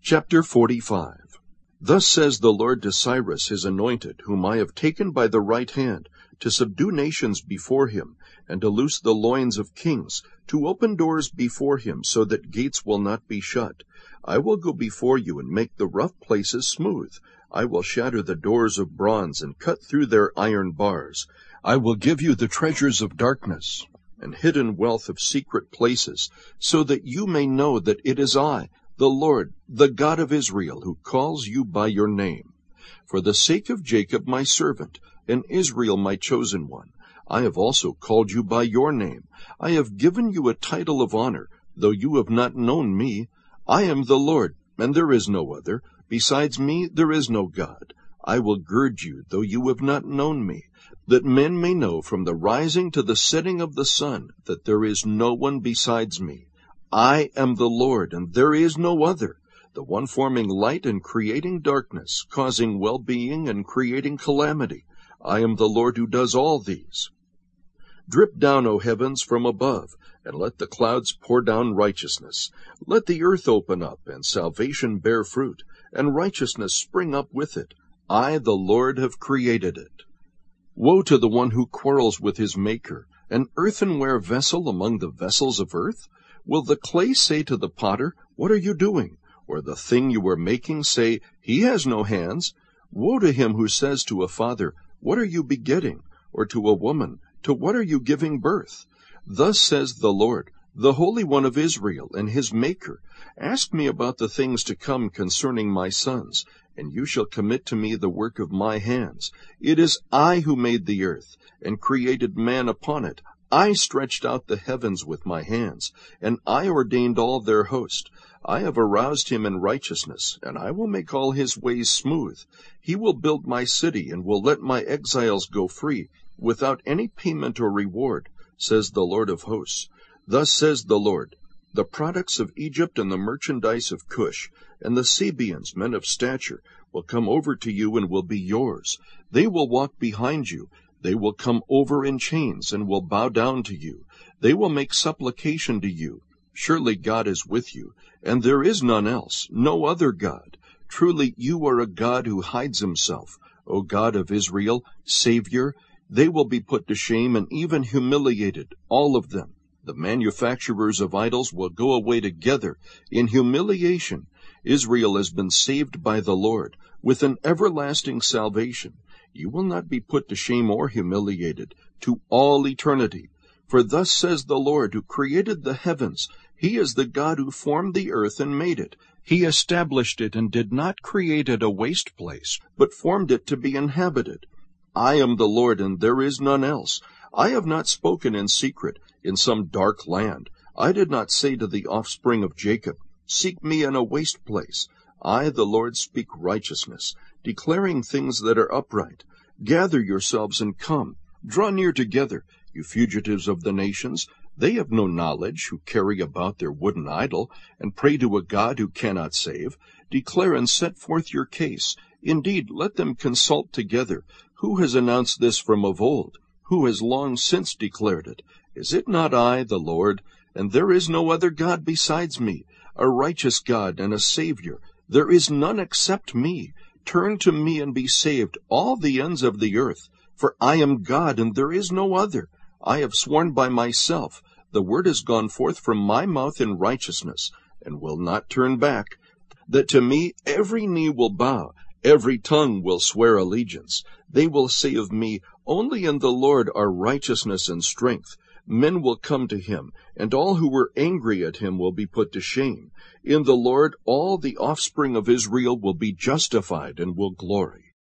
Chapter 45. Thus says the Lord to Cyrus his anointed, whom I have taken by the right hand, to subdue nations before him, and to loose the loins of kings, to open doors before him, so that gates will not be shut. I will go before you and make the rough places smooth. I will shatter the doors of bronze and cut through their iron bars. I will give you the treasures of darkness and hidden wealth of secret places, so that you may know that it is I, the Lord, the God of Israel, who calls you by your name. For the sake of Jacob my servant, and Israel my chosen one, I have also called you by your name. I have given you a title of honor, though you have not known me. I am the Lord, and there is no other. Besides me there is no God. I will gird you, though you have not known me, that men may know from the rising to the setting of the sun that there is no one besides me. I am the Lord, and there is no other, the one forming light and creating darkness, causing well-being and creating calamity. I am the Lord who does all these. Drip down, O heavens, from above, and let the clouds pour down righteousness. Let the earth open up, and salvation bear fruit, and righteousness spring up with it. I, the Lord, have created it. Woe to the one who quarrels with his maker, an earthenware vessel among the vessels of earth? Will the clay say to the potter, "What are you doing?" Or the thing you are making say, "He has no hands"? Woe to him who says to a father, "What are you begetting?" Or to a woman, "To what are you giving birth?" Thus says the Lord, the Holy One of Israel, and his Maker, Ask me about the things to come concerning my sons, and you shall commit to me the work of my hands. It is I who made the earth, and created man upon it. I stretched out the heavens with my hands, and I ordained all their host. I have aroused him in righteousness, and I will make all his ways smooth. He will build my city, and will let my exiles go free, without any payment or reward, says the Lord of hosts. Thus says the Lord, the products of Egypt and the merchandise of Cush, and the Sabeans, men of stature, will come over to you and will be yours. They will walk behind you. They will come over in chains and will bow down to you. They will make supplication to you. Surely God is with you, and there is none else, no other God. Truly you are a God who hides himself, O God of Israel, Savior. They will be put to shame and even humiliated, all of them. The manufacturers of idols will go away together in humiliation. Israel has been saved by the Lord with an everlasting salvation. You will not be put to shame or humiliated to all eternity. For thus says the Lord, who created the heavens. He is the God who formed the earth and made it. He established it and did not create it a waste place, but formed it to be inhabited. I am the Lord, and there is none else. I have not spoken in secret, in some dark land. I did not say to the offspring of Jacob, Seek me in a waste place. I, the Lord, speak righteousness, declaring things that are upright. Gather yourselves and come. Draw near together, you fugitives of the nations. They have no knowledge, who carry about their wooden idol, and pray to a God who cannot save. Declare and set forth your case. Indeed, let them consult together. Who has announced this from of old? Who has long since declared it? Is it not I, the Lord? And there is no other God besides me, a righteous God and a Savior. There is none except me. Turn to me and be saved, all the ends of the earth. For I am God, and there is no other. I have sworn by myself. The word has gone forth from my mouth in righteousness, and will not turn back, that to me every knee will bow, every tongue will swear allegiance. They will say of me, Only in the Lord are righteousness and strength. Men will come to him, and all who were angry at him will be put to shame. In the Lord all the offspring of Israel will be justified and will glory.